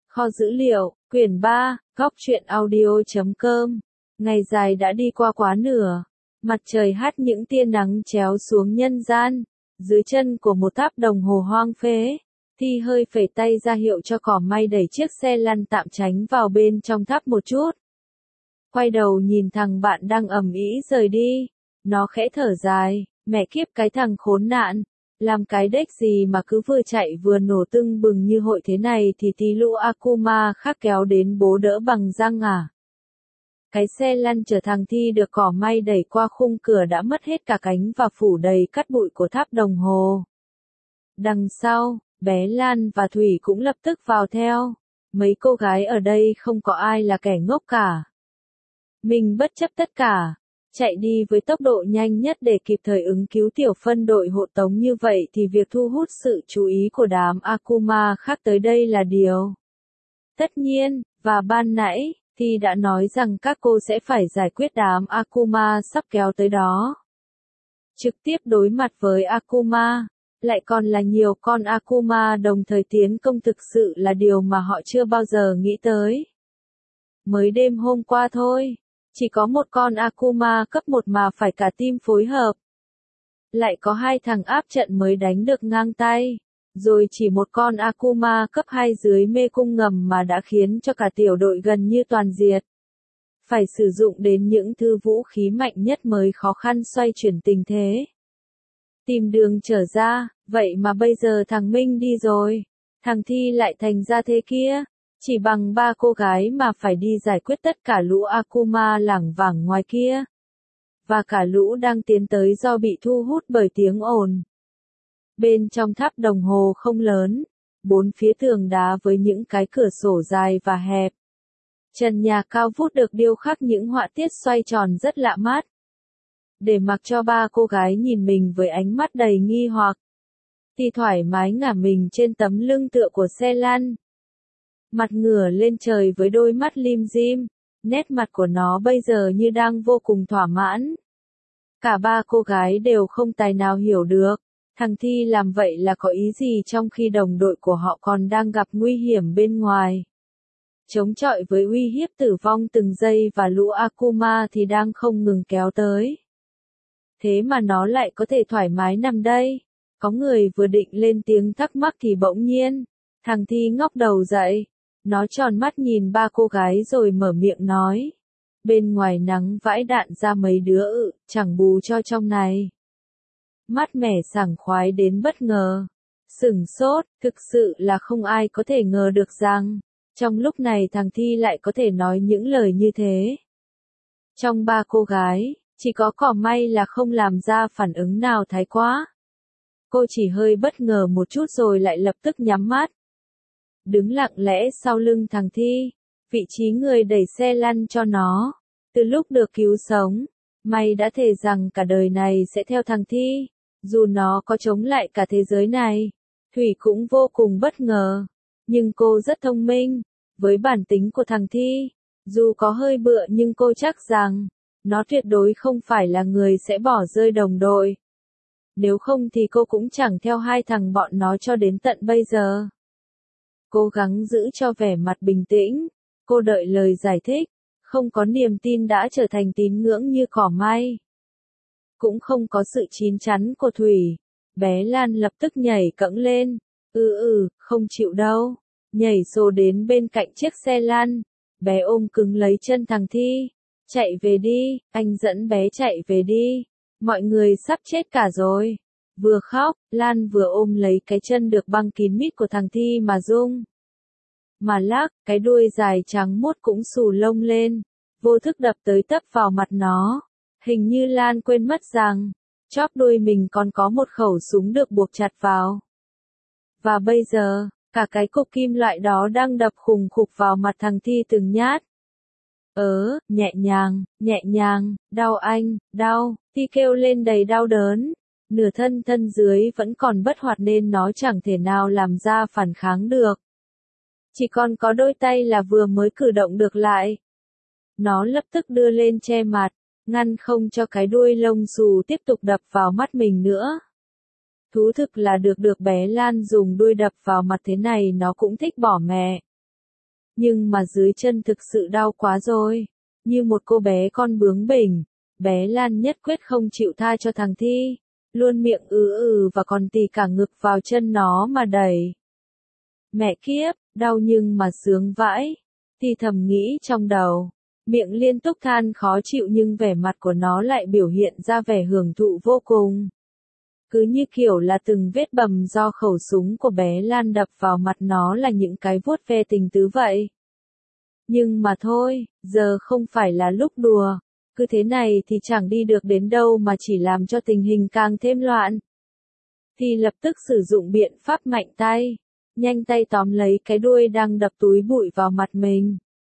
Kho dữ liệu, quyển 3, góc truyện audio.com. Ngày dài đã đi qua quá nửa. Mặt trời hắt những tia nắng chéo xuống nhân gian. Dưới chân của một tháp đồng hồ hoang phế, Thi hơi phẩy tay ra hiệu cho cỏ may đẩy chiếc xe lăn tạm tránh vào bên trong tháp một chút. Quay đầu nhìn thằng bạn đang ầm ĩ rời đi. Nó khẽ thở dài, mẹ kiếp cái thằng khốn nạn. Làm cái đếch gì mà cứ vừa chạy vừa nổ tưng bừng như hội thế này thì tí lũ Akuma khác kéo đến bố đỡ bằng răng à. Cái xe lăn chở thằng Thi được cỏ may đẩy qua khung cửa đã mất hết cả cánh và phủ đầy cát bụi của tháp đồng hồ. Đằng sau, bé Lan và Thủy cũng lập tức vào theo. Mấy cô gái ở đây không có ai là kẻ ngốc cả. Mình bất chấp tất cả, chạy đi với tốc độ nhanh nhất để kịp thời ứng cứu tiểu phân đội hộ tống như vậy thì việc thu hút sự chú ý của đám Akuma khác tới đây là điều tất nhiên, và ban nãy, Thi đã nói rằng các cô sẽ phải giải quyết đám Akuma sắp kéo tới đó. Trực tiếp đối mặt với Akuma, lại còn là nhiều con Akuma đồng thời tiến công thực sự là điều mà họ chưa bao giờ nghĩ tới. Mới đêm hôm qua thôi, chỉ có một con Akuma cấp 1 mà phải cả team phối hợp. Lại có 2 thằng áp trận mới đánh được ngang tay. Rồi chỉ một con Akuma cấp 2 dưới mê cung ngầm mà đã khiến cho cả tiểu đội gần như toàn diệt. Phải sử dụng đến những thứ vũ khí mạnh nhất mới khó khăn xoay chuyển tình thế. Tìm đường trở ra, vậy mà bây giờ thằng Minh đi rồi. Thằng Thi lại thành ra thế kia. Chỉ bằng 3 cô gái mà phải đi giải quyết tất cả lũ Akuma lảng vảng ngoài kia. Và cả lũ đang tiến tới do bị thu hút bởi tiếng ồn. Bên trong tháp đồng hồ không lớn, 4 phía tường đá với những cái cửa sổ dài và hẹp. Trần nhà cao vút được điêu khắc những họa tiết xoay tròn rất lạ mắt. Để mặc cho 3 cô gái nhìn mình với ánh mắt đầy nghi hoặc. Thì thoải mái ngả mình trên tấm lưng tựa của xe lăn. Mặt ngửa lên trời với đôi mắt lim dim, nét mặt của nó bây giờ như đang vô cùng thỏa mãn. Cả 3 cô gái đều không tài nào hiểu được, thằng Thi làm vậy là có ý gì trong khi đồng đội của họ còn đang gặp nguy hiểm bên ngoài. Chống chọi với uy hiếp tử vong từng giây và lũ Akuma thì đang không ngừng kéo tới. Thế mà nó lại có thể thoải mái nằm đây. Có người vừa định lên tiếng thắc mắc thì bỗng nhiên, thằng Thi ngóc đầu dậy. Nó tròn mắt nhìn 3 cô gái rồi mở miệng nói. Bên ngoài nắng vãi đạn ra mấy đứa chẳng bù cho trong này. Mát mẻ sảng khoái đến bất ngờ. Sửng sốt, thực sự là không ai có thể ngờ được rằng, trong lúc này thằng Thi lại có thể nói những lời như thế. Trong 3 cô gái, chỉ có cỏ may là không làm ra phản ứng nào thái quá. Cô chỉ hơi bất ngờ một chút rồi lại lập tức nhắm mắt. Đứng lặng lẽ sau lưng thằng Thi, vị trí người đẩy xe lăn cho nó. Từ lúc được cứu sống, may đã thề rằng cả đời này sẽ theo thằng Thi, dù nó có chống lại cả thế giới này. Thủy cũng vô cùng bất ngờ, nhưng cô rất thông minh, với bản tính của thằng Thi, dù có hơi bựa nhưng cô chắc rằng, nó tuyệt đối không phải là người sẽ bỏ rơi đồng đội. Nếu không thì cô cũng chẳng theo 2 thằng bọn nó cho đến tận bây giờ. Cố gắng giữ cho vẻ mặt bình tĩnh, cô đợi lời giải thích, không có niềm tin đã trở thành tín ngưỡng như cỏ may. Cũng không có sự chín chắn của Thủy, bé Lan lập tức nhảy cẫng lên, không chịu đâu, nhảy xô đến bên cạnh chiếc xe lăn, bé ôm cứng lấy chân thằng Thi, chạy về đi, anh dẫn bé chạy về đi, mọi người sắp chết cả rồi. Vừa khóc, Lan vừa ôm lấy cái chân được băng kín mít của thằng Thi mà rung. Mà lắc, cái đuôi dài trắng muốt cũng xù lông lên, vô thức đập tới tấp vào mặt nó. Hình như Lan quên mất rằng, chóp đuôi mình còn có một khẩu súng được buộc chặt vào. Và bây giờ, cả cái cục kim loại đó đang đập khùng khục vào mặt thằng Thi từng nhát. Nhẹ nhàng, đau anh, đau, Thi kêu lên đầy đau đớn. Nửa thân dưới vẫn còn bất hoạt nên nó chẳng thể nào làm ra phản kháng được. Chỉ còn có đôi tay là vừa mới cử động được lại. Nó lập tức đưa lên che mặt, ngăn không cho cái đuôi lông xù tiếp tục đập vào mắt mình nữa. Thú thực là được bé Lan dùng đuôi đập vào mặt thế này nó cũng thích bỏ mẹ. Nhưng mà dưới chân thực sự đau quá rồi. Như một cô bé con bướng bỉnh, bé Lan nhất quyết không chịu tha cho thằng Thi. Luôn miệng và còn tì cả ngực vào chân nó mà đẩy. Mẹ kiếp, đau nhưng mà sướng vãi. Thi thầm nghĩ trong đầu. Miệng liên tục than khó chịu nhưng vẻ mặt của nó lại biểu hiện ra vẻ hưởng thụ vô cùng. Cứ như kiểu là từng vết bầm do khẩu súng của bé Lan đập vào mặt nó là những cái vuốt ve tình tứ vậy. Nhưng mà thôi, giờ không phải là lúc đùa. Cứ thế này thì chẳng đi được đến đâu mà chỉ làm cho tình hình càng thêm loạn. Thì lập tức sử dụng biện pháp mạnh tay. Nhanh tay tóm lấy cái đuôi đang đập túi bụi vào mặt mình.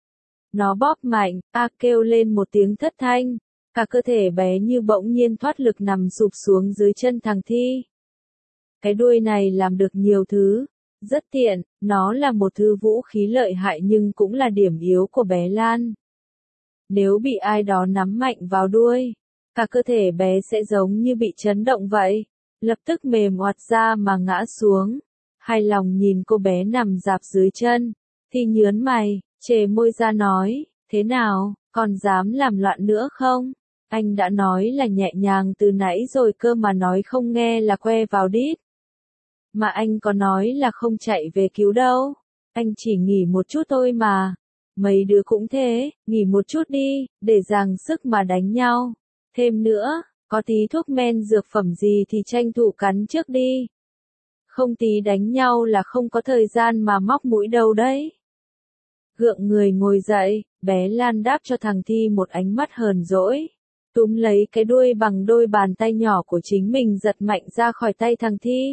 Nó bóp mạnh, kêu lên một tiếng thất thanh. Cả cơ thể bé như bỗng nhiên thoát lực nằm sụp xuống dưới chân thằng Thi. Cái đuôi này làm được nhiều thứ. Rất tiện, nó là một thứ vũ khí lợi hại nhưng cũng là điểm yếu của bé Lan. Nếu bị ai đó nắm mạnh vào đuôi, cả cơ thể bé sẽ giống như bị chấn động vậy. Lập tức mềm oặt ra mà ngã xuống. Hài lòng nhìn cô bé nằm rạp dưới chân. Thì nhớn mày, chề môi ra nói, thế nào, còn dám làm loạn nữa không? Anh đã nói là nhẹ nhàng từ nãy rồi cơ mà nói không nghe là que vào đít. Mà anh có nói là không chạy về cứu đâu. Anh chỉ nghỉ một chút thôi mà. Mấy đứa cũng thế, nghỉ một chút đi, để dàng sức mà đánh nhau. Thêm nữa, có tí thuốc men dược phẩm gì thì tranh thủ cắn trước đi. Không tí đánh nhau là không có thời gian mà móc mũi đâu đấy. Gượng người ngồi dậy, bé Lan đáp cho thằng Thi một ánh mắt hờn dỗi. Túm lấy cái đuôi bằng đôi bàn tay nhỏ của chính mình giật mạnh ra khỏi tay thằng Thi.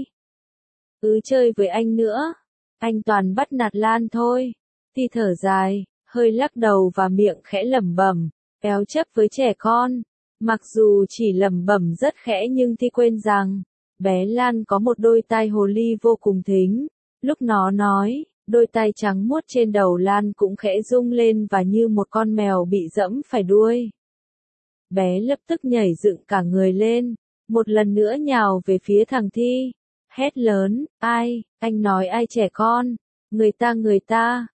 Chơi với anh nữa. Anh toàn bắt nạt Lan thôi. Thi thở dài, hơi lắc đầu và miệng khẽ lẩm bẩm, éo chấp với trẻ con. Mặc dù chỉ lẩm bẩm rất khẽ nhưng Thi quên rằng, bé Lan có một đôi tai hồ ly vô cùng thính. Lúc nó nói, đôi tai trắng muốt trên đầu Lan cũng khẽ rung lên và như một con mèo bị dẫm phải đuôi. Bé lập tức nhảy dựng cả người lên, một lần nữa nhào về phía thằng Thi. Hét lớn, ai, anh nói ai trẻ con, người ta,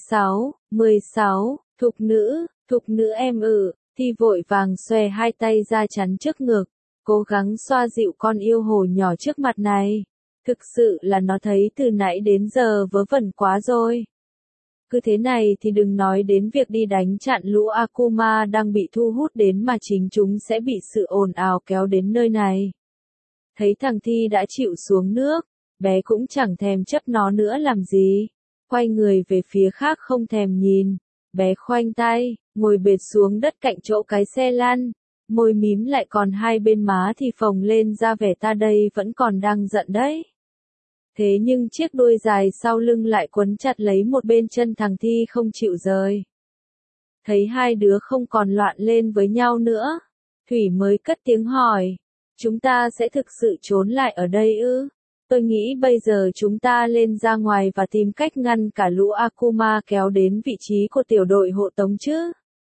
16, thục nữ em Thi vội vàng xòe hai tay ra chắn trước ngực, cố gắng xoa dịu con yêu hồ nhỏ trước mặt này. Thực sự là nó thấy từ nãy đến giờ vớ vẩn quá rồi. Cứ thế này thì đừng nói đến việc đi đánh chặn lũ Akuma đang bị thu hút đến mà chính chúng sẽ bị sự ồn ào kéo đến nơi này. Thấy thằng Thi đã chịu xuống nước, bé cũng chẳng thèm chấp nó nữa làm gì. Quay người về phía khác không thèm nhìn. Bé khoanh tay, ngồi bệt xuống đất cạnh chỗ cái xe lăn. Môi mím lại còn hai bên má thì phồng lên ra vẻ ta đây vẫn còn đang giận đấy. Thế nhưng chiếc đuôi dài sau lưng lại quấn chặt lấy một bên chân thằng Thi không chịu rời. Thấy hai đứa không còn loạn lên với nhau nữa, Thủy mới cất tiếng hỏi. Chúng ta sẽ thực sự trốn lại ở đây ư? Tôi nghĩ bây giờ chúng ta lên ra ngoài và tìm cách ngăn cả lũ Akuma kéo đến vị trí của tiểu đội hộ tống chứ.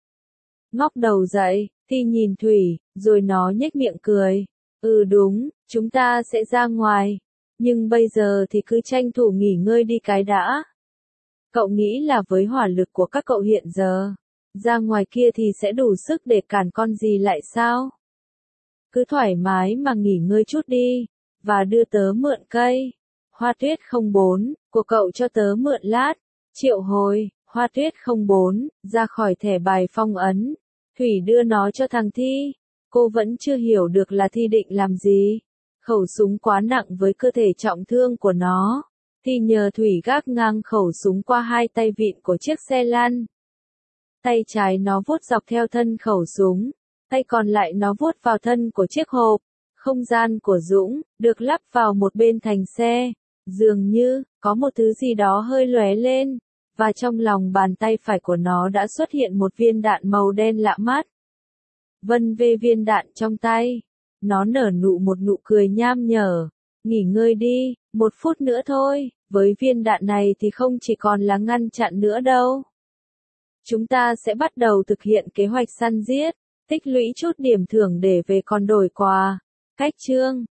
Ngóc đầu dậy, Thi nhìn Thủy, rồi nó nhếch miệng cười. Đúng, chúng ta sẽ ra ngoài. Nhưng bây giờ thì cứ tranh thủ nghỉ ngơi đi cái đã. Cậu nghĩ là với hỏa lực của các cậu hiện giờ, ra ngoài kia thì sẽ đủ sức để cản con gì lại sao? Cứ thoải mái mà nghỉ ngơi chút đi, và đưa tớ mượn cây. Hoa tuyết 04, của cậu cho tớ mượn lát. Triệu hồi, hoa tuyết 04, ra khỏi thẻ bài phong ấn. Thủy đưa nó cho thằng Thi. Cô vẫn chưa hiểu được là Thi định làm gì. Khẩu súng quá nặng với cơ thể trọng thương của nó. Thi nhờ Thủy gác ngang khẩu súng qua hai tay vịn của chiếc xe lăn. Tay trái nó vuốt dọc theo thân khẩu súng. Tay còn lại nó vuốt vào thân của chiếc hộp. Không gian của Dũng, được lắp vào một bên thành xe. Dường như, có một thứ gì đó hơi lóe lên. Và trong lòng bàn tay phải của nó đã xuất hiện một viên đạn màu đen lạ mắt. Vân vê viên đạn trong tay. Nó nở nụ một nụ cười nham nhở. Nghỉ ngơi đi, 1 phút nữa thôi. Với viên đạn này thì không chỉ còn là ngăn chặn nữa đâu. Chúng ta sẽ bắt đầu thực hiện kế hoạch săn giết. Tích lũy chút điểm thưởng để về còn đổi quà. Cách chương